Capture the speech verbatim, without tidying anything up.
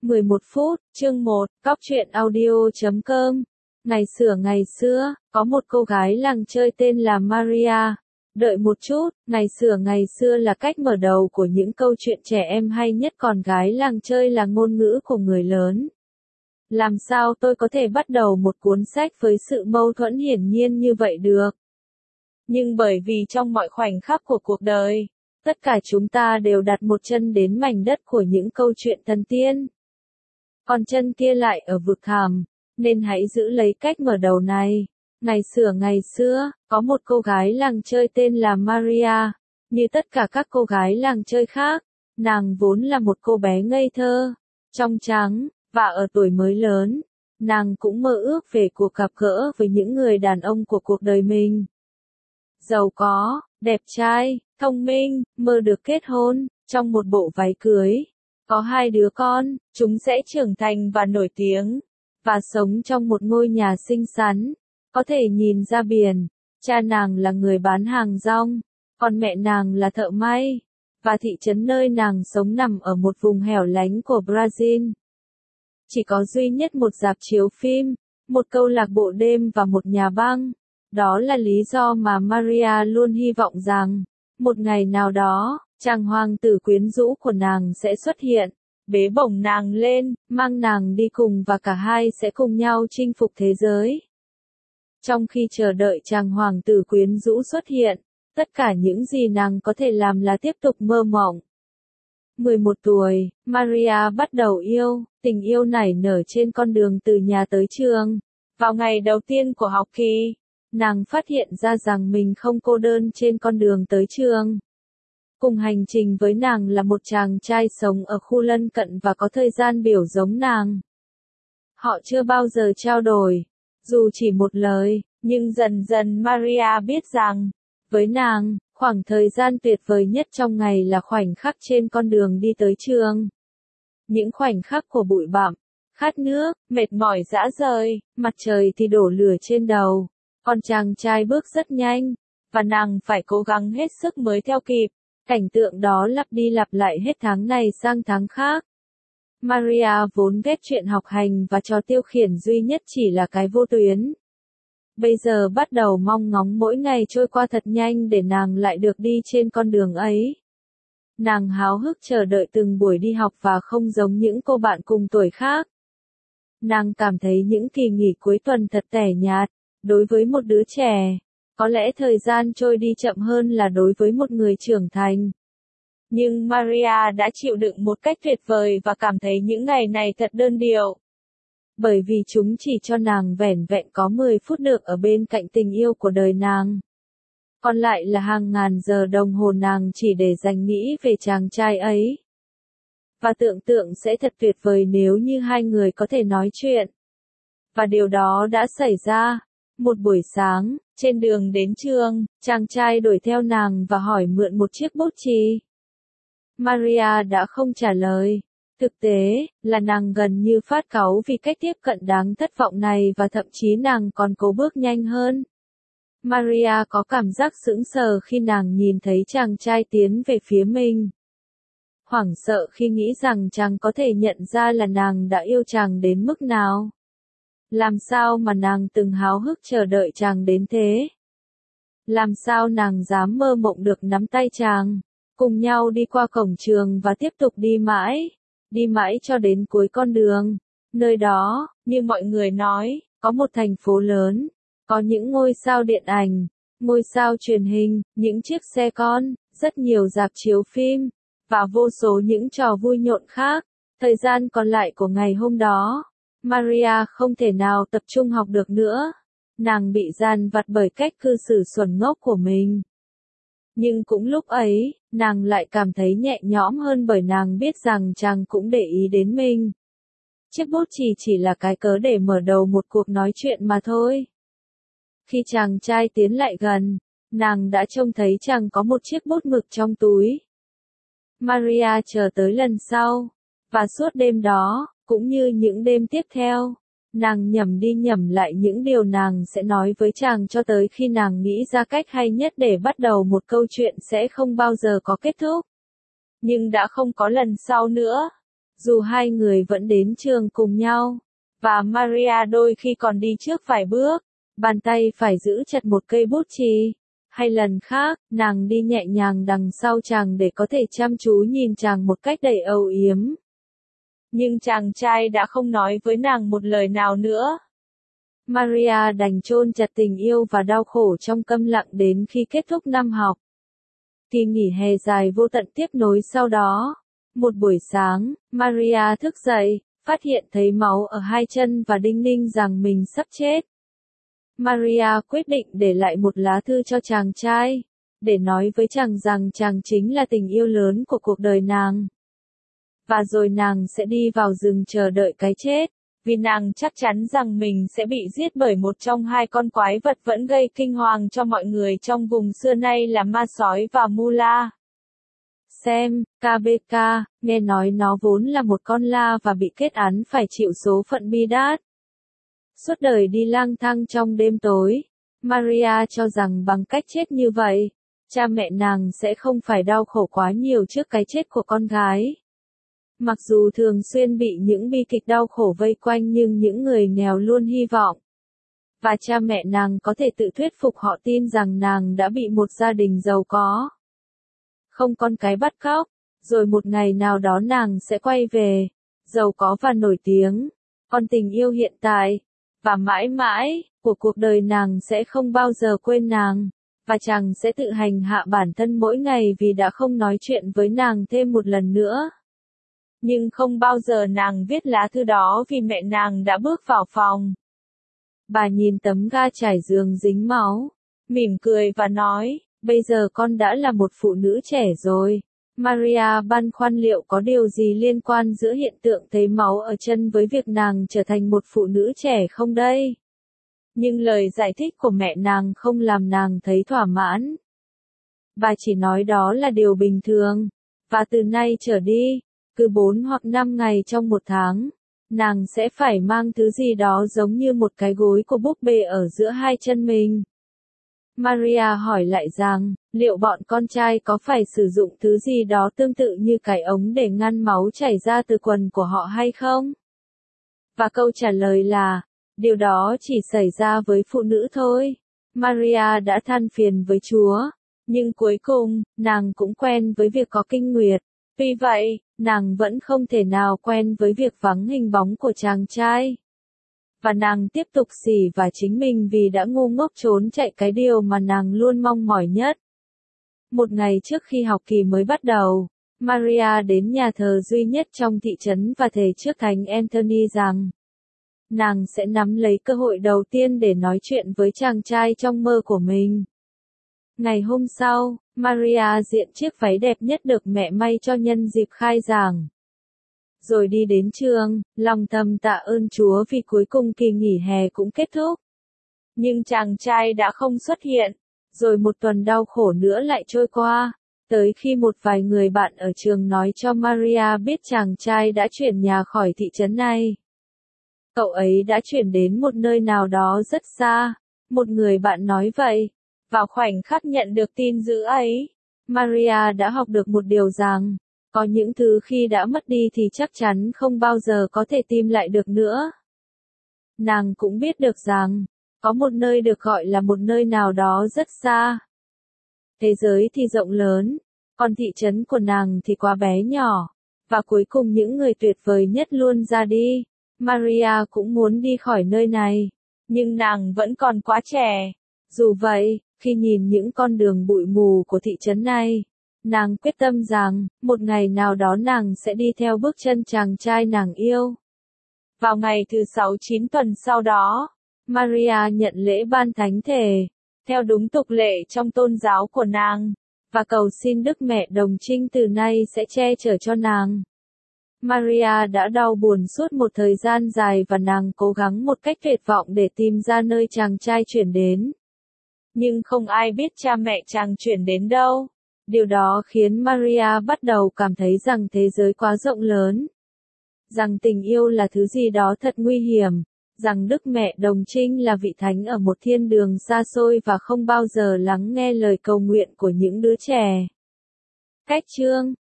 mười một phút, chương một, góc truyện audio chấm com. Ngày xửa ngày xưa, có một cô gái làng chơi tên là Maria. Đợi một chút, ngày xửa ngày xưa là cách mở đầu của những câu chuyện trẻ em hay nhất, còn gái làng chơi là ngôn ngữ của người lớn. Làm sao tôi có thể bắt đầu một cuốn sách với sự mâu thuẫn hiển nhiên như vậy được? Nhưng bởi vì trong mọi khoảnh khắc của cuộc đời, tất cả chúng ta đều đặt một chân đến mảnh đất của những câu chuyện thần tiên. Còn chân kia lại ở vực thẳm, nên hãy giữ lấy cách mở đầu này. Ngày xửa ngày xưa, có một cô gái làng chơi tên là Maria. Như tất cả các cô gái làng chơi khác, nàng vốn là một cô bé ngây thơ, trong trắng, và ở tuổi mới lớn, nàng cũng mơ ước về cuộc gặp gỡ với những người đàn ông của cuộc đời mình. Giàu có, đẹp trai, thông minh, mơ được kết hôn, trong một bộ váy cưới. Có hai đứa con, chúng sẽ trưởng thành và nổi tiếng, và sống trong một ngôi nhà xinh xắn, có thể nhìn ra biển. Cha nàng là người bán hàng rong, còn mẹ nàng là thợ may, và thị trấn nơi nàng sống nằm ở một vùng hẻo lánh của Brazil. Chỉ có duy nhất một rạp chiếu phim, một câu lạc bộ đêm và một nhà băng. Đó là lý do mà Maria luôn hy vọng rằng, một ngày nào đó, chàng hoàng tử quyến rũ của nàng sẽ xuất hiện, bế bổng nàng lên, mang nàng đi cùng và cả hai sẽ cùng nhau chinh phục thế giới. Trong khi chờ đợi chàng hoàng tử quyến rũ xuất hiện, tất cả những gì nàng có thể làm là tiếp tục mơ mộng. mười một tuổi, Maria bắt đầu yêu, tình yêu nảy nở trên con đường từ nhà tới trường. Vào ngày đầu tiên của học kỳ, nàng phát hiện ra rằng mình không cô đơn trên con đường tới trường. Cùng hành trình với nàng là một chàng trai sống ở khu lân cận và có thời gian biểu giống nàng. Họ chưa bao giờ trao đổi, dù chỉ một lời, nhưng dần dần Maria biết rằng, với nàng, khoảng thời gian tuyệt vời nhất trong ngày là khoảnh khắc trên con đường đi tới trường. Những khoảnh khắc của bụi bặm, khát nước, mệt mỏi rã rời, mặt trời thì đổ lửa trên đầu, còn chàng trai bước rất nhanh, và nàng phải cố gắng hết sức mới theo kịp. Cảnh tượng đó lặp đi lặp lại hết tháng này sang tháng khác. Maria vốn ghét chuyện học hành và trò tiêu khiển duy nhất chỉ là cái vô tuyến. Bây giờ bắt đầu mong ngóng mỗi ngày trôi qua thật nhanh để nàng lại được đi trên con đường ấy. Nàng háo hức chờ đợi từng buổi đi học và không giống những cô bạn cùng tuổi khác. Nàng cảm thấy những kỳ nghỉ cuối tuần thật tẻ nhạt, đối với một đứa trẻ. Có lẽ thời gian trôi đi chậm hơn là đối với một người trưởng thành. Nhưng Maria đã chịu đựng một cách tuyệt vời và cảm thấy những ngày này thật đơn điệu. Bởi vì chúng chỉ cho nàng vẻn vẹn có mười phút được ở bên cạnh tình yêu của đời nàng. Còn lại là hàng ngàn giờ đồng hồ nàng chỉ để dành nghĩ về chàng trai ấy. Và tưởng tượng sẽ thật tuyệt vời nếu như hai người có thể nói chuyện. Và điều đó đã xảy ra. Một buổi sáng, trên đường đến trường, chàng trai đuổi theo nàng và hỏi mượn một chiếc bút chì. Maria đã không trả lời. Thực tế, là nàng gần như phát cáu vì cách tiếp cận đáng thất vọng này và thậm chí nàng còn cố bước nhanh hơn. Maria có cảm giác sững sờ khi nàng nhìn thấy chàng trai tiến về phía mình. Hoảng sợ khi nghĩ rằng chàng có thể nhận ra là nàng đã yêu chàng đến mức nào. Làm sao mà nàng từng háo hức chờ đợi chàng đến thế? Làm sao nàng dám mơ mộng được nắm tay chàng, cùng nhau đi qua cổng trường và tiếp tục đi mãi, đi mãi cho đến cuối con đường. Nơi đó, như mọi người nói, có một thành phố lớn, có những ngôi sao điện ảnh, ngôi sao truyền hình, những chiếc xe con, rất nhiều rạp chiếu phim, và vô số những trò vui nhộn khác. Thời gian còn lại của ngày hôm đó, Maria không thể nào tập trung học được nữa. Nàng bị dằn vặt bởi cách cư xử xuẩn ngốc của mình. Nhưng cũng lúc ấy, nàng lại cảm thấy nhẹ nhõm hơn bởi nàng biết rằng chàng cũng để ý đến mình. Chiếc bút chì chỉ là cái cớ để mở đầu một cuộc nói chuyện mà thôi. Khi chàng trai tiến lại gần, nàng đã trông thấy chàng có một chiếc bút mực trong túi. Maria chờ tới lần sau, và suốt đêm đó, cũng như những đêm tiếp theo, nàng nhẩm đi nhẩm lại những điều nàng sẽ nói với chàng cho tới khi nàng nghĩ ra cách hay nhất để bắt đầu một câu chuyện sẽ không bao giờ có kết thúc. Nhưng đã không có lần sau nữa. Dù hai người vẫn đến trường cùng nhau, và Maria đôi khi còn đi trước vài bước, bàn tay phải giữ chặt một cây bút chì, hay lần khác, nàng đi nhẹ nhàng đằng sau chàng để có thể chăm chú nhìn chàng một cách đầy âu yếm. Nhưng chàng trai đã không nói với nàng một lời nào nữa. Maria đành chôn chặt tình yêu và đau khổ trong câm lặng đến khi kết thúc năm học. Kỳ nghỉ hè dài vô tận tiếp nối sau đó. Một buổi sáng, Maria thức dậy, phát hiện thấy máu ở hai chân và đinh ninh rằng mình sắp chết. Maria quyết định để lại một lá thư cho chàng trai, để nói với chàng rằng chàng chính là tình yêu lớn của cuộc đời nàng. Và rồi nàng sẽ đi vào rừng chờ đợi cái chết, vì nàng chắc chắn rằng mình sẽ bị giết bởi một trong hai con quái vật vẫn gây kinh hoàng cho mọi người trong vùng xưa nay là ma sói và Mula. Xem, ca bê ca, nghe nói nó vốn là một con la và bị kết án phải chịu số phận bi đát. Suốt đời đi lang thang trong đêm tối, Maria cho rằng bằng cách chết như vậy, cha mẹ nàng sẽ không phải đau khổ quá nhiều trước cái chết của con gái. Mặc dù thường xuyên bị những bi kịch đau khổ vây quanh nhưng những người nghèo luôn hy vọng. Và cha mẹ nàng có thể tự thuyết phục họ tin rằng nàng đã bị một gia đình giàu có. Không con cái bắt cóc, rồi một ngày nào đó nàng sẽ quay về, giàu có và nổi tiếng. Còn tình yêu hiện tại, và mãi mãi, của cuộc đời nàng sẽ không bao giờ quên nàng, và chàng sẽ tự hành hạ bản thân mỗi ngày vì đã không nói chuyện với nàng thêm một lần nữa. Nhưng không bao giờ nàng viết lá thư đó vì mẹ nàng đã bước vào phòng. Bà nhìn tấm ga trải giường dính máu, mỉm cười và nói, bây giờ con đã là một phụ nữ trẻ rồi. Maria băn khoăn liệu có điều gì liên quan giữa hiện tượng thấy máu ở chân với việc nàng trở thành một phụ nữ trẻ không đây? Nhưng lời giải thích của mẹ nàng không làm nàng thấy thỏa mãn. Bà chỉ nói đó là điều bình thường, và từ nay trở đi, cứ bốn hoặc năm ngày trong một tháng, nàng sẽ phải mang thứ gì đó giống như một cái gối của búp bê ở giữa hai chân mình. Maria hỏi lại rằng, liệu bọn con trai có phải sử dụng thứ gì đó tương tự như cái ống để ngăn máu chảy ra từ quần của họ hay không? Và câu trả lời là, điều đó chỉ xảy ra với phụ nữ thôi. Maria đã than phiền với Chúa, nhưng cuối cùng, nàng cũng quen với việc có kinh nguyệt. Tuy vậy, nàng vẫn không thể nào quen với việc vắng hình bóng của chàng trai. Và nàng tiếp tục xỉ vả chính mình vì đã ngu ngốc trốn chạy cái điều mà nàng luôn mong mỏi nhất. Một ngày trước khi học kỳ mới bắt đầu, Maria đến nhà thờ duy nhất trong thị trấn và thề trước Thánh Anthony rằng nàng sẽ nắm lấy cơ hội đầu tiên để nói chuyện với chàng trai trong mơ của mình. Ngày hôm sau, Maria diện chiếc váy đẹp nhất được mẹ may cho nhân dịp khai giảng. Rồi đi đến trường, lòng thầm tạ ơn Chúa vì cuối cùng kỳ nghỉ hè cũng kết thúc. Nhưng chàng trai đã không xuất hiện, rồi một tuần đau khổ nữa lại trôi qua, tới khi một vài người bạn ở trường nói cho Maria biết chàng trai đã chuyển nhà khỏi thị trấn này. Cậu ấy đã chuyển đến một nơi nào đó rất xa, một người bạn nói vậy. Vào khoảnh khắc nhận được tin dữ ấy, Maria đã học được một điều rằng, có những thứ khi đã mất đi thì chắc chắn không bao giờ có thể tìm lại được nữa. Nàng cũng biết được rằng, có một nơi được gọi là một nơi nào đó rất xa. Thế giới thì rộng lớn, còn thị trấn của nàng thì quá bé nhỏ, và cuối cùng những người tuyệt vời nhất luôn ra đi. Maria cũng muốn đi khỏi nơi này, nhưng nàng vẫn còn quá trẻ. Dù vậy, khi nhìn những con đường bụi mù của thị trấn này, nàng quyết tâm rằng, một ngày nào đó nàng sẽ đi theo bước chân chàng trai nàng yêu. Vào ngày thứ sáu chín tuần sau đó, Maria nhận lễ ban thánh thể, theo đúng tục lệ trong tôn giáo của nàng, và cầu xin Đức Mẹ Đồng Trinh từ nay sẽ che chở cho nàng. Maria đã đau buồn suốt một thời gian dài và nàng cố gắng một cách tuyệt vọng để tìm ra nơi chàng trai chuyển đến. Nhưng không ai biết cha mẹ chàng chuyển đến đâu. Điều đó khiến Maria bắt đầu cảm thấy rằng thế giới quá rộng lớn. Rằng tình yêu là thứ gì đó thật nguy hiểm. Rằng Đức Mẹ Đồng Trinh là vị thánh ở một thiên đường xa xôi và không bao giờ lắng nghe lời cầu nguyện của những đứa trẻ. Cách chương